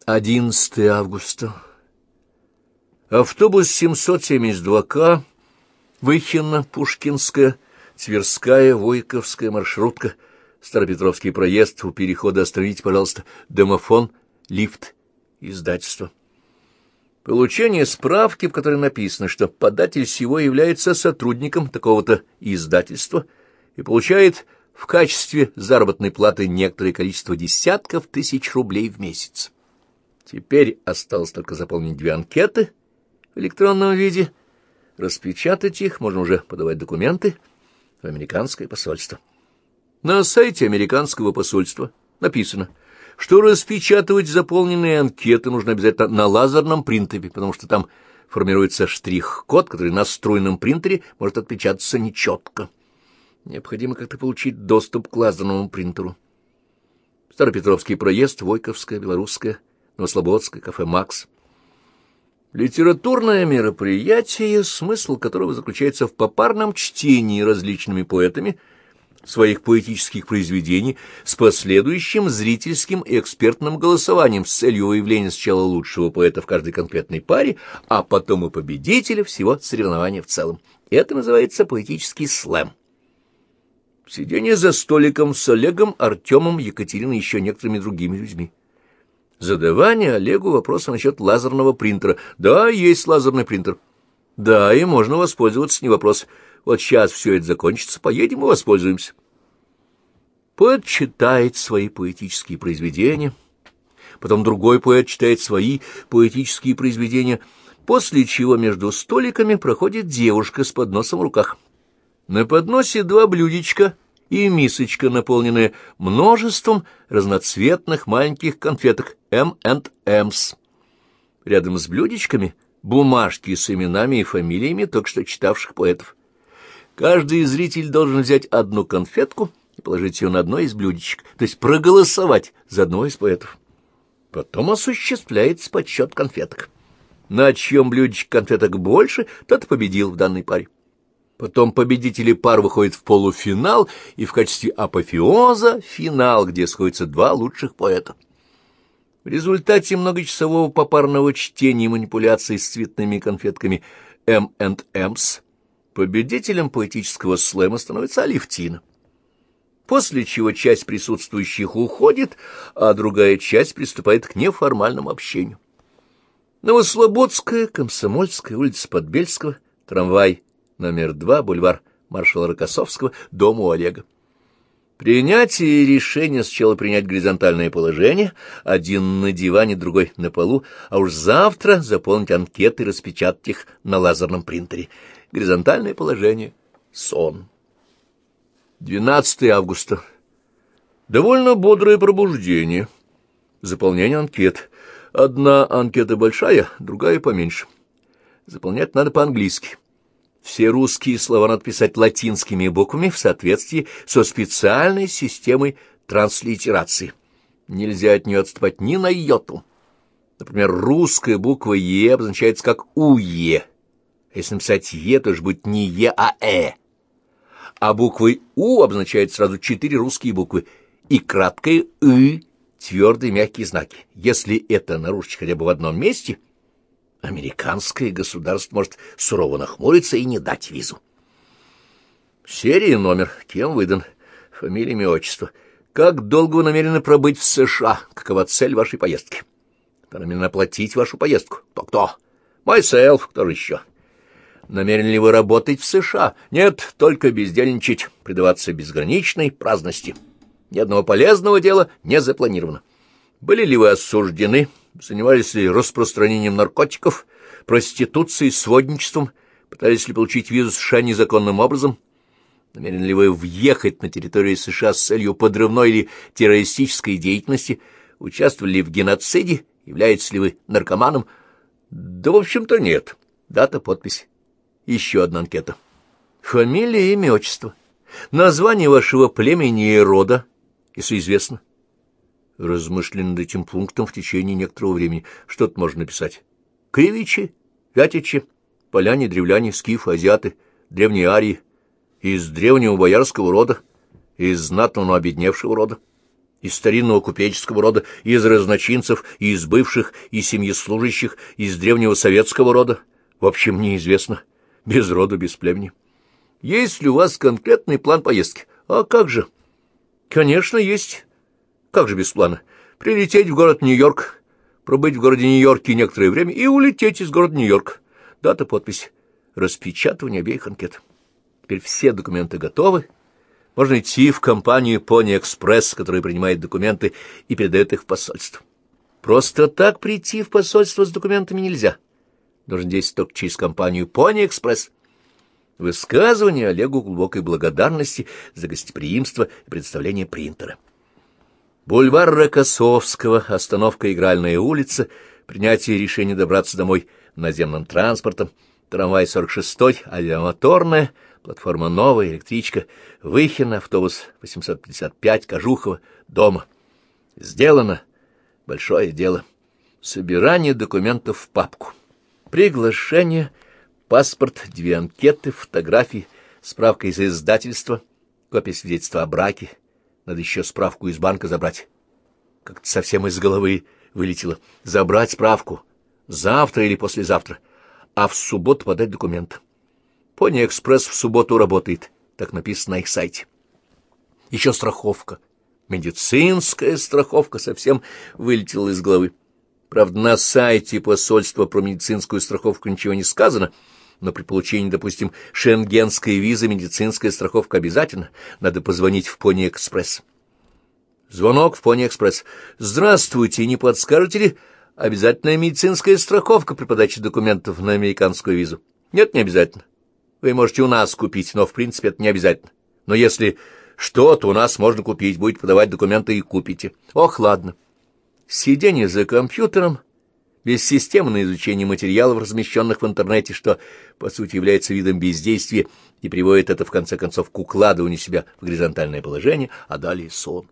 11 августа. Автобус 772К, Выхино, Пушкинская, Тверская, Войковская маршрутка, Старопетровский проезд, у перехода остановите, пожалуйста, домофон, лифт, издательство. Получение справки, в которой написано, что податель сего является сотрудником такого-то издательства и получает в качестве заработной платы некоторое количество десятков тысяч рублей в месяц. Теперь осталось только заполнить 2 анкеты в электронном виде. Распечатать их, можно уже подавать документы в американское посольство. На сайте американского посольства написано, что распечатывать заполненные анкеты нужно обязательно на лазерном принтере, потому что там формируется штрих-код, который на струйном принтере может отпечататься нечетко. Необходимо как-то получить доступ к лазерному принтеру. Старопетровский проезд, Войковская, Белорусская, Новослободская, кафе «Макс». Литературное мероприятие, смысл которого заключается в попарном чтении различными поэтами своих поэтических произведений с последующим зрительским и экспертным голосованием с целью выявления сначала лучшего поэта в каждой конкретной паре, а потом и победителя всего соревнования в целом. Это называется поэтический слэм. Сидение за столиком с Олегом, Артемом, Екатериной и еще некоторыми другими людьми. Задавание Олегу вопроса насчет лазерного принтера. Да, есть лазерный принтер. Да, и можно воспользоваться, не вопрос. Вот сейчас все это закончится, поедем и воспользуемся. Поэт читает свои поэтические произведения, потом другой поэт читает свои поэтические произведения, после чего между столиками проходит девушка с подносом в руках. На подносе 2 блюдечка и мисочка, наполненная множеством разноцветных маленьких конфеток M&M's. Рядом с блюдечками бумажки с именами и фамилиями только что читавших поэтов. Каждый зритель должен взять одну конфетку и положить ее на одно из блюдечек, то есть проголосовать за одного из поэтов. Потом осуществляется подсчет конфеток. На чьем блюдечке конфеток больше, тот победил в данной паре. Потом победители пар выходят в полуфинал, и в качестве апофеоза финал, где сходятся 2 лучших поэта. В результате многочасового попарного чтения и манипуляций с цветными конфетками M&M's победителем поэтического слэма становится Алевтина. После чего часть присутствующих уходит, а другая часть приступает к неформальному общению. Новослободская, Комсомольская, улица Подбельского, трамвай номер 2, бульвар маршала Рокоссовского, дом у Олега. Принятие решения сначала принять горизонтальное положение, один на диване, другой на полу, а уж завтра заполнить анкеты и распечатать их на лазерном принтере. Горизонтальное положение — сон. 12 августа. Довольно бодрое пробуждение. Заполнение анкет. Одна анкета большая, другая поменьше. Заполнять надо по-английски. Все русские слова надо писать латинскими буквами в соответствии со специальной системой транслитерации. Нельзя от нее отступать ни на йоту. Например, русская буква «Е» обозначается как «УЕ». Если написать «Е», то же будет не «Е», а «Э». А буквой «У» обозначает сразу 4 русские буквы и краткое «ы», твердые мягкие знаки. Если это нарушить хотя бы в одном месте, американское государство может сурово нахмуриться и не дать визу. Серия, номер, кем выдан, фамилия, имя, отчество. Как долго вы намерены пробыть в США? Какова цель вашей поездки? Кто намерен оплатить вашу поездку? Кто? Myself, кто же еще? Намерены ли вы работать в США? Нет, только бездельничать, предаваться безграничной праздности. Ни одного полезного дела не запланировано. Были ли вы осуждены? Занимались ли распространением наркотиков, проституцией, сводничеством? Пытались ли получить визу США незаконным образом? Намерены ли вы въехать на территорию США с целью подрывной или террористической деятельности? Участвовали ли в геноциде? Являетесь ли вы наркоманом? Да, в общем-то, нет. Дата, подпись. Еще одна анкета. Фамилия, имя, отчество. Название вашего племени и рода, если известно. Размышляя над этим пунктом в течение некоторого времени. Что тут можно написать? Кривичи, вятичи, поляне, древляне, скифы, азиаты, древние арии, из древнего боярского рода, из знатного, но обедневшего рода, из старинного купеческого рода, из разночинцев, из бывших, из семьеслужащих, из древнего советского рода. В общем, неизвестно. Без рода, без племени. Есть ли у вас конкретный план поездки? А как же? Конечно, есть. Как же без плана? Прилететь в город Нью-Йорк, пробыть в городе Нью-Йорке некоторое время и улететь из города Нью-Йорк. Дата, подпись, распечатывание обеих анкет. Теперь все документы готовы. Можно идти в компанию Pony Express, которая принимает документы и передает их в посольство. Просто так прийти в посольство с документами нельзя. Должен действовать только через компанию Pony Express. Высказывание Олегу глубокой благодарности за гостеприимство и представление принтера. Бульвар Рокоссовского, остановка Игральная улица, принятие решения добраться домой наземным транспортом, трамвай 46-й, авиамоторная, платформа новая, электричка, Выхино, автобус 855, Кожухово, дома. Сделано большое дело. Собирание документов в папку. Приглашение, паспорт, 2 анкеты, фотографии, справка из издательства, копия свидетельства о браке. Надо еще справку из банка забрать. Как-то совсем из головы вылетело. Забрать справку завтра или послезавтра, а в субботу подать документ. Pony Express в субботу работает, так написано на их сайте. Еще страховка. Медицинская страховка совсем вылетела из головы. Правда, на сайте посольства про медицинскую страховку ничего не сказано, но при получении, допустим, шенгенской визы медицинская страховка обязательно. Надо позвонить в Pony Express. Звонок в Pony Express. Здравствуйте, не подскажете ли, обязательная медицинская страховка при подаче документов на американскую визу? Нет, не обязательно. Вы можете у нас купить, но в принципе это не обязательно. Но если что-то у нас можно купить, будете подавать документы и купите. Ох, ладно. Сидение за компьютером, без системы на изучение материалов, размещенных в интернете, что, по сути, является видом бездействия и приводит это, в конце концов, к укладыванию себя в горизонтальное положение, а далее сон.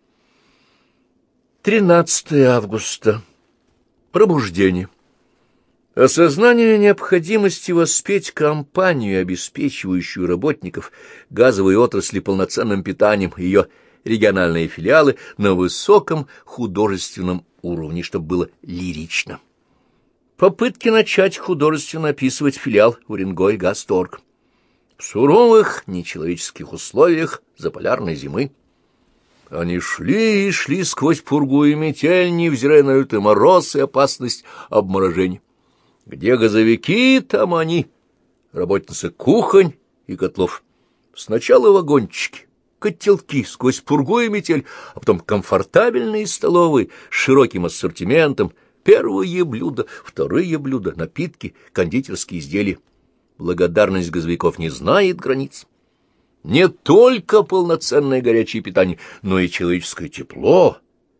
13 августа. Пробуждение. Осознание необходимости воспеть компанию, обеспечивающую работников газовой отрасли полноценным питанием, ее региональные филиалы на высоком художественном уровне, чтобы было лирично. Попытки начать художественно описывать филиал Уренгой-Газторг. В суровых, нечеловеческих условиях заполярной зимы. Они шли и шли сквозь пургу и метель, невзирая на лютый мороз и опасность обморожения. Где газовики, там они, работницы кухонь и котлов. Сначала вагончики, котелки сквозь пургу и метель, а потом комфортабельные столовые с широким ассортиментом, первые блюда, вторые блюда, напитки, кондитерские изделия. Благодарность газовиков не знает границ. Не только полноценное горячее питание, но и человеческое тепло,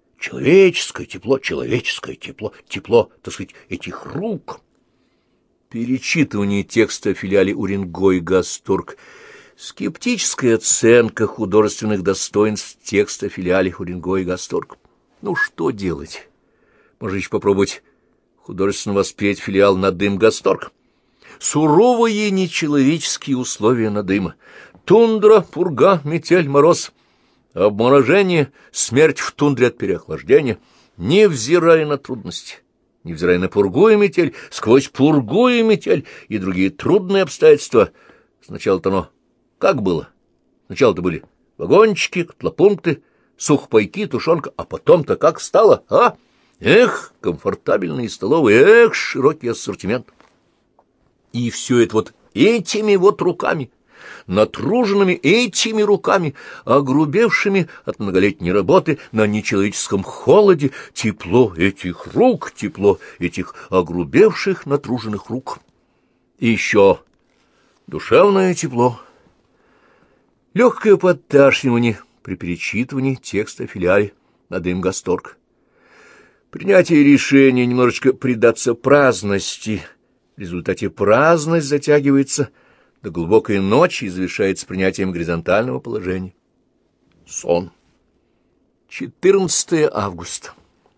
тепло, так сказать, этих рук. Перечитывание текста о филиале Уренгой-Газторг. Скептическая оценка художественных достоинств текста о филиале Уренгой-Газторг. Ну, что делать? Можно еще попробовать художественно воспеть филиал Надым-Газторг. Суровые нечеловеческие условия Надыма. Тундра, пурга, метель, мороз. Обморожение, смерть в тундре от переохлаждения, невзирая на трудности. Невзирая на пургу и метель, сквозь пургу и метель и другие трудные обстоятельства. Сначала-то оно как было? Сначала-то были вагончики, котлопункты, сухпайки, тушенка, а потом-то как стало, а? Эх, комфортабельные столовые, эх, широкий ассортимент. И все это вот этими вот руками, натруженными этими руками, огрубевшими от многолетней работы на нечеловеческом холоде, тепло этих рук, тепло этих огрубевших натруженных рук. И еще душевное тепло, легкое подташнивание при перечитывании текста о филиале Надым-Газторг. Принятие решения немножечко предаться праздности. В результате праздность затягивается до глубокой ночи и завершается принятием горизонтального положения. Сон. 14 августа.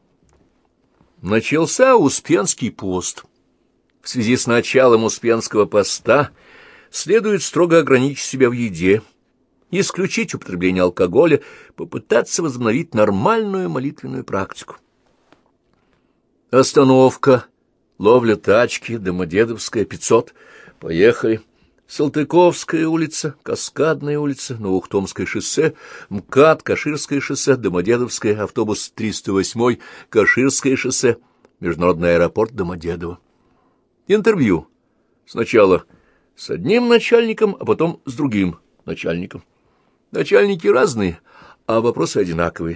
Начался Успенский пост. В связи с началом Успенского поста следует строго ограничить себя в еде. исключить употребление алкоголя, попытаться возобновить нормальную молитвенную практику. Остановка, ловля тачки, Домодедовская, 500. Поехали. Салтыковская улица, Каскадная улица, Новоухтомское шоссе, МКАД, Каширское шоссе, Домодедовское, автобус 308, Каширское шоссе, международный аэропорт Домодедово. Интервью. Сначала с одним начальником, а потом с другим начальником. Начальники разные, а вопросы одинаковые.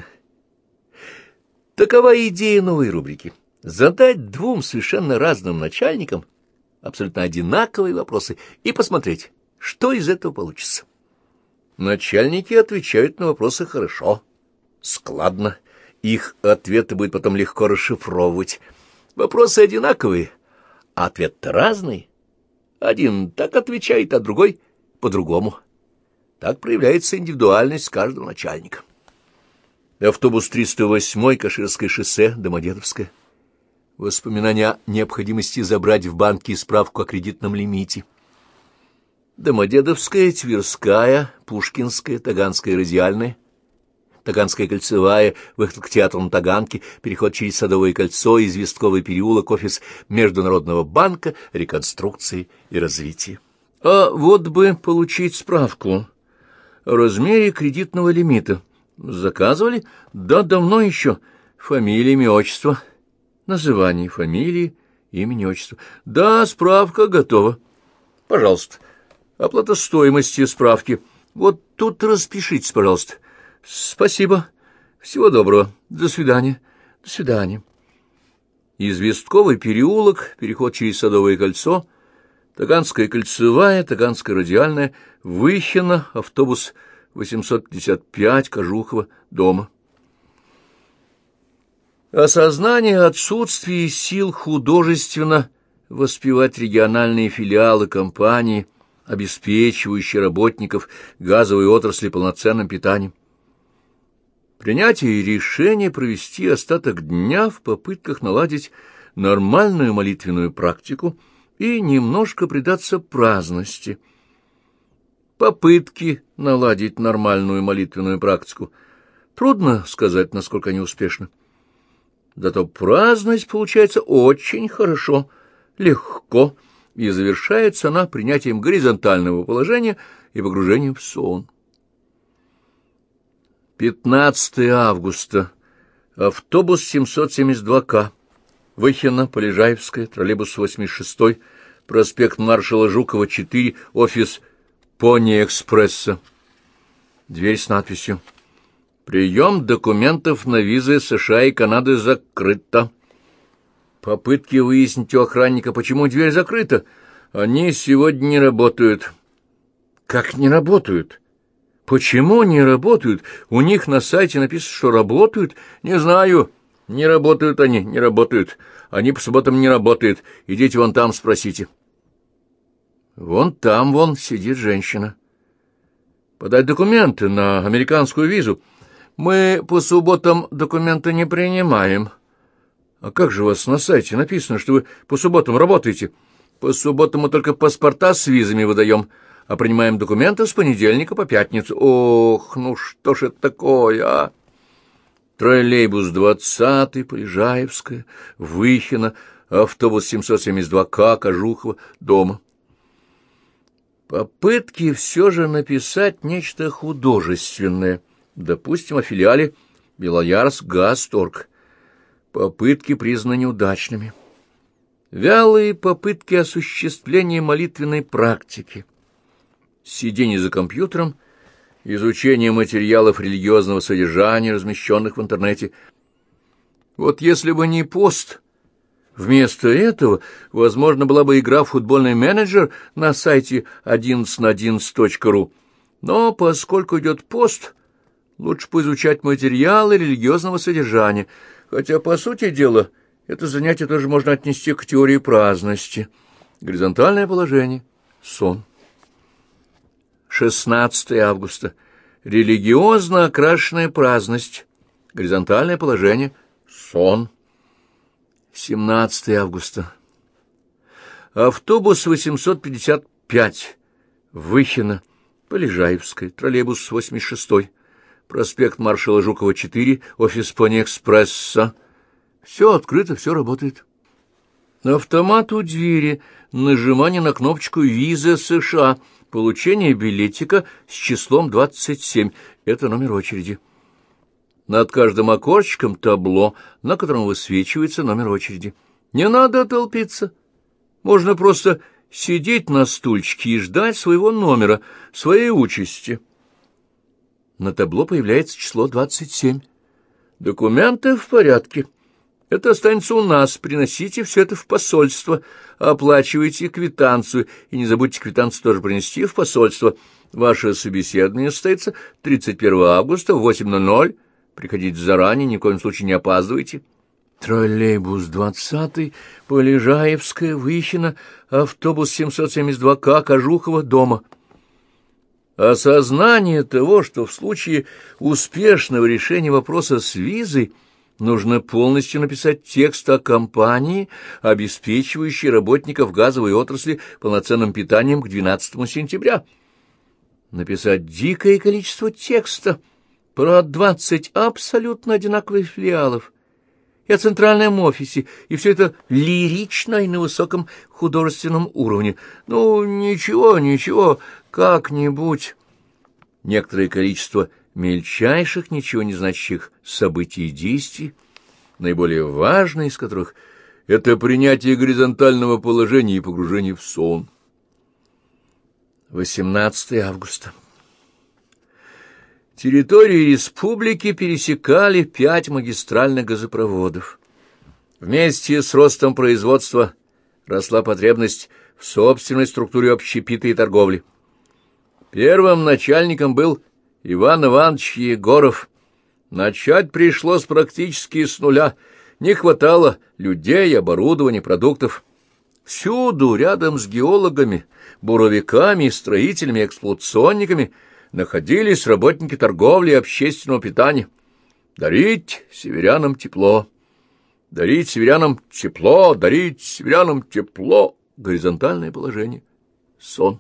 Такова идея новой рубрики. Задать двум совершенно разным начальникам абсолютно одинаковые вопросы и посмотреть, что из этого получится. Начальники отвечают на вопросы хорошо, складно. Их ответы будет потом легко расшифровывать. Вопросы одинаковые, а ответы разные. Один так отвечает, а другой по-другому. Так проявляется индивидуальность каждого начальника. Автобус 308, Каширское шоссе, Домодедовское. Воспоминания о необходимости забрать в банке справку о кредитном лимите. Домодедовская, Тверская, Пушкинская, Таганская радиальная, Таганская кольцевая, выход к театру на Таганке, переход через Садовое кольцо, Известковый переулок, офис Международного банка реконструкции и развития. А вот бы получить справку о размере кредитного лимита. Заказывали? Да, давно еще. Фамилия, имя, отчество. Название фамилии, имени, отчества. Да, справка готова. Пожалуйста. Оплата стоимости справки. Вот тут распишитесь, пожалуйста. Спасибо. Всего доброго. До свидания. До свидания. Известковый переулок, переход через Садовое кольцо, Таганская кольцевая, Таганская радиальная, Выхино, автобус 855, Кожухово, дома. Осознание отсутствия сил художественно воспевать региональные филиалы компании, обеспечивающие работников газовой отрасли полноценным питанием. Принятие решения провести остаток дня в попытках наладить нормальную молитвенную практику и немножко предаться праздности. Попытки наладить нормальную молитвенную практику. Трудно сказать, насколько они успешны. Зато праздность получается очень хорошо, легко, и завершается она принятием горизонтального положения и погружением в сон. 15 августа. Автобус 772К. Выхино, Полежаевская, троллейбус 86, проспект маршала Жукова, 4, офис Пони-экспресса. Дверь с надписью: «Прием документов на визы США и Канады закрыта». Попытки выяснить у охранника, почему дверь закрыта. Они сегодня не работают. Как не работают? Почему не работают? У них на сайте написано, что работают. Не знаю. Не работают они, не работают. Они по субботам не работают. Идите вон там, спросите. Вон там, сидит женщина. Подать документы на американскую визу. Мы по субботам документы не принимаем. А как же у вас на сайте написано, что вы по субботам работаете? По субботам мы только паспорта с визами выдаем, а принимаем документы с понедельника по пятницу. Ох, ну что ж это такое, а? Троллейбус 20-й, Полежаевская, Выхино, автобус 772К, Кожухово, дома. Попытки все же написать нечто художественное, допустим, о филиале Белоярск-Газторг. Попытки признаны неудачными. Вялые попытки осуществления молитвенной практики. Сидение за компьютером, изучение материалов религиозного содержания, размещенных в интернете. Вот если бы не пост, вместо этого, возможно, была бы игра в футбольный менеджер на сайте 11на11.ru. Но поскольку идет пост, лучше поизучать материалы религиозного содержания, хотя, по сути дела, это занятие тоже можно отнести к теории праздности. Горизонтальное положение, сон. 16 августа. Религиозно окрашенная праздность. Горизонтальное положение, сон. 17 августа. Автобус 855. Выхино. Полежаевская, троллейбус 86-й, проспект маршала Жукова, 4, офис Пони-экспресса. Все открыто, все работает. Автомат у двери, нажимание на кнопочку «Виза США», получение билетика с числом 27, это номер очереди. Над каждым окошечком табло, на котором высвечивается номер очереди. Не надо толпиться. Можно просто сидеть на стульчике и ждать своего номера, своей участи. На табло появляется число 27. Документы в порядке. Это останется у нас. Приносите все это в посольство. Оплачивайте квитанцию. И не забудьте квитанцию тоже принести в посольство. Ваше собеседование состоится 31 августа в 8:00. Приходите заранее, ни в коем случае не опаздывайте. Троллейбус 20-й, Полежаевская, Выхино, автобус 772К, Кожухова, дома. Осознание того, что в случае успешного решения вопроса с визой нужно полностью написать текст о компании, обеспечивающей работников газовой отрасли полноценным питанием к 12 сентября. Написать дикое количество текста про 20 абсолютно одинаковых филиалов и о центральном офисе, и все это лирично и на высоком художественном уровне. Ну, ничего, как-нибудь. Некоторое количество мельчайших, ничего не значащих событий и действий, наиболее важные из которых — это принятие горизонтального положения и погружение в сон. 18 августа. Территории республики пересекали 5 магистральных газопроводов. Вместе с ростом производства росла потребность в собственной структуре общепита и торговли. Первым начальником был Иван Иванович Егоров. Начать пришлось практически с нуля. Не хватало людей, оборудования, продуктов. Всюду, рядом с геологами, буровиками, строителями, эксплуатационниками находились работники торговли и общественного питания. Дарить северянам тепло. Дарить северянам тепло, дарить северянам тепло. Горизонтальное положение. Сон.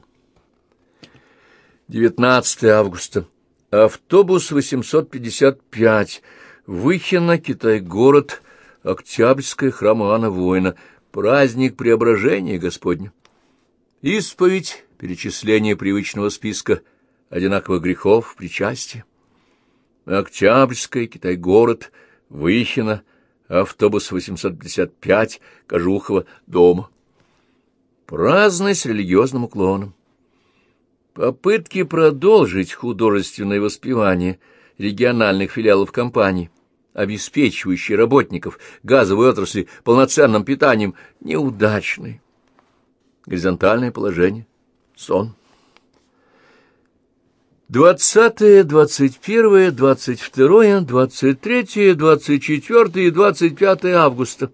19 августа. Автобус 855. Выхино, Китай-город, Октябрьская, храм Иоанна Воина. Праздник Преображения Господня. Исповедь, перечисление привычного списка одинаковых грехов, причастие. Октябрьская, Китай-город, Выхино, автобус 855, Кожухова, дома. Праздность с религиозным уклоном. Попытки продолжить художественное воспевание региональных филиалов компании, обеспечивающие работников газовой отрасли полноценным питанием, неудачны. Горизонтальное положение. Сон. 20, 21, 22, 23, 24 и 25 августа.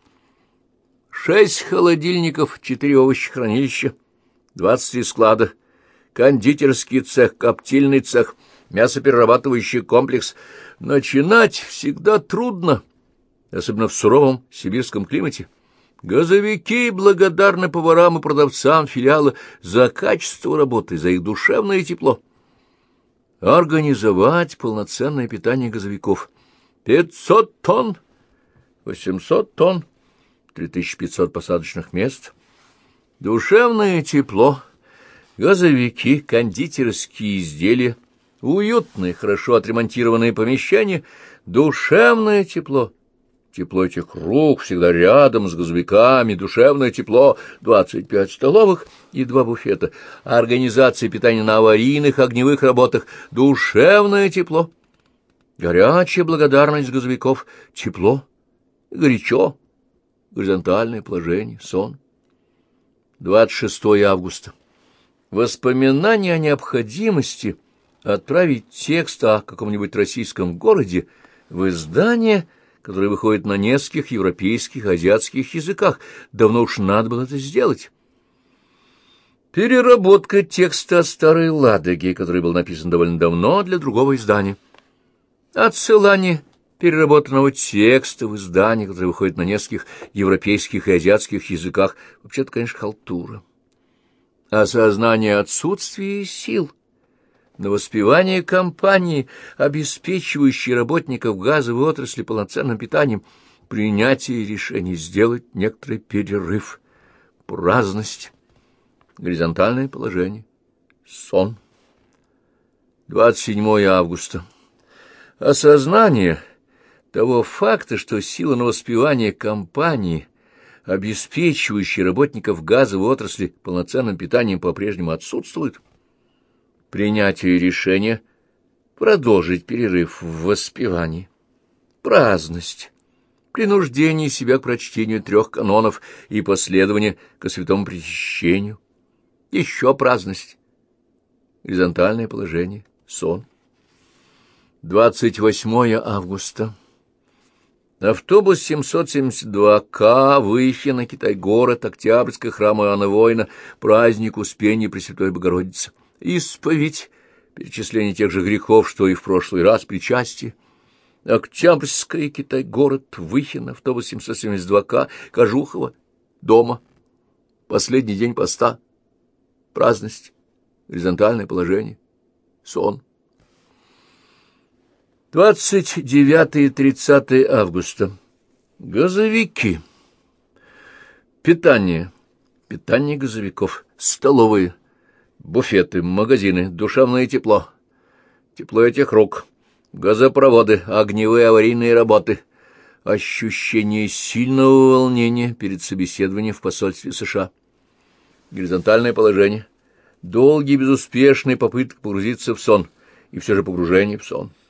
6 холодильников, 4 овощехранилища, 23 склада, кондитерский цех, коптильный цех, мясоперерабатывающий комплекс. Начинать всегда трудно, особенно в суровом сибирском климате. Газовики благодарны поварам и продавцам филиала за качество работы, за их душевное тепло. Организовать полноценное питание газовиков. 500 тонн, 800 тонн, 3500 посадочных мест. Душевное тепло. Газовики, кондитерские изделия, уютные, хорошо отремонтированные помещения, душевное тепло. Тепло этих рук всегда рядом с газовиками, душевное тепло, 25 столовых и 2 буфета. Организация питания на аварийных огневых работах, душевное тепло. Горячая благодарность газовиков, тепло, горячо, горизонтальное положение, сон. 26 августа. Воспоминания о необходимости отправить текст о каком-нибудь российском городе в издание, которое выходит на нескольких европейских, азиатских языках. Давно уж надо было это сделать. Переработка текста о Старой Ладоге, который был написан довольно давно для другого издания. Отсылание переработанного текста в издание, которое выходит на нескольких европейских и азиатских языках. Вообще-то, конечно, халтура. Осознание отсутствия сил на воспевание компании, обеспечивающей работников газовой отрасли полноценным питанием, принятие решений сделать некоторый перерыв, праздность, горизонтальное положение, сон. 27 августа. Осознание того факта, что сила на воспевание компании, обеспечивающей работников газовой отрасли полноценным питанием, по-прежнему отсутствует. Принятие решения продолжить перерыв в воспевании, праздность, принуждение себя к прочтению 3 канонов и последование ко святому причащению, еще праздность, горизонтальное положение, сон. 28 августа. Автобус 772К, Выхино, Китай-город, Октябрьское, храм Иоанна Воина, праздник Успения Пресвятой Богородицы. Исповедь, перечисление тех же грехов, что и в прошлый раз, причастие. Октябрьское, Китай-город, Выхино, автобус 772К, Кожухово, дома. Последний день поста, праздность, горизонтальное положение, сон. 29 и 30 августа. Газовики. Питание газовиков, столовые, буфеты, магазины, душевное тепло, тепло этих рук, газопроводы, огневые аварийные работы, ощущение сильного волнения перед собеседованием в посольстве США, горизонтальное положение, долгие безуспешные попытки погрузиться в сон, и все же погружение в сон.